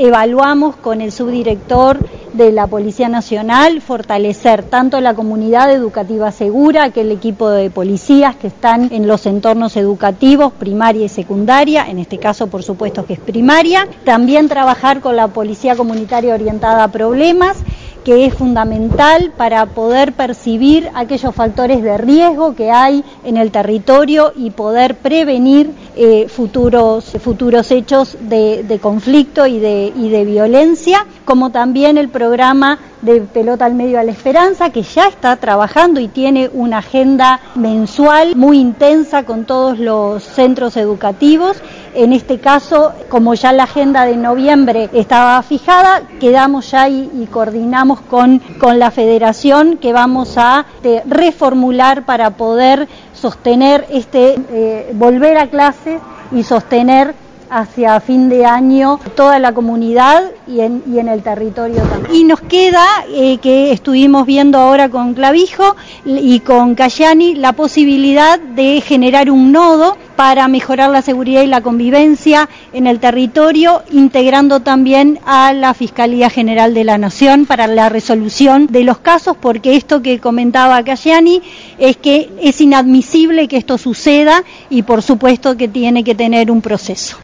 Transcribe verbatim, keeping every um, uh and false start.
evaluamos con el subdirector de la Policía Nacional fortalecer tanto la comunidad educativa segura, que el equipo de policías que están en los entornos educativos, primaria y secundaria, en este caso por supuesto que es primaria, también trabajar con la policía comunitaria orientada a problemas, que es fundamental para poder percibir aquellos factores de riesgo que hay en el territorio y poder prevenir eh, futuros, futuros hechos de, de conflicto y de, y de violencia, como también el programa de Pelota al Medio a la Esperanza, que ya está trabajando y tiene una agenda mensual muy intensa con todos los centros educativos. En este caso, como ya la agenda de noviembre estaba fijada, quedamos ya y, y coordinamos con, con la federación que vamos a de, reformular para poder sostener este, eh, volver a clases y sostener hacia fin de año toda la comunidad y en, y en el territorio también. Y nos queda, eh, que estuvimos viendo ahora con Clavijo y con Cayani, la posibilidad de generar un nodo para mejorar la seguridad y la convivencia en el territorio, integrando también a la Fiscalía General de la Nación para la resolución de los casos, porque esto que comentaba Cayani es que es inadmisible que esto suceda y por supuesto que tiene que tener un proceso.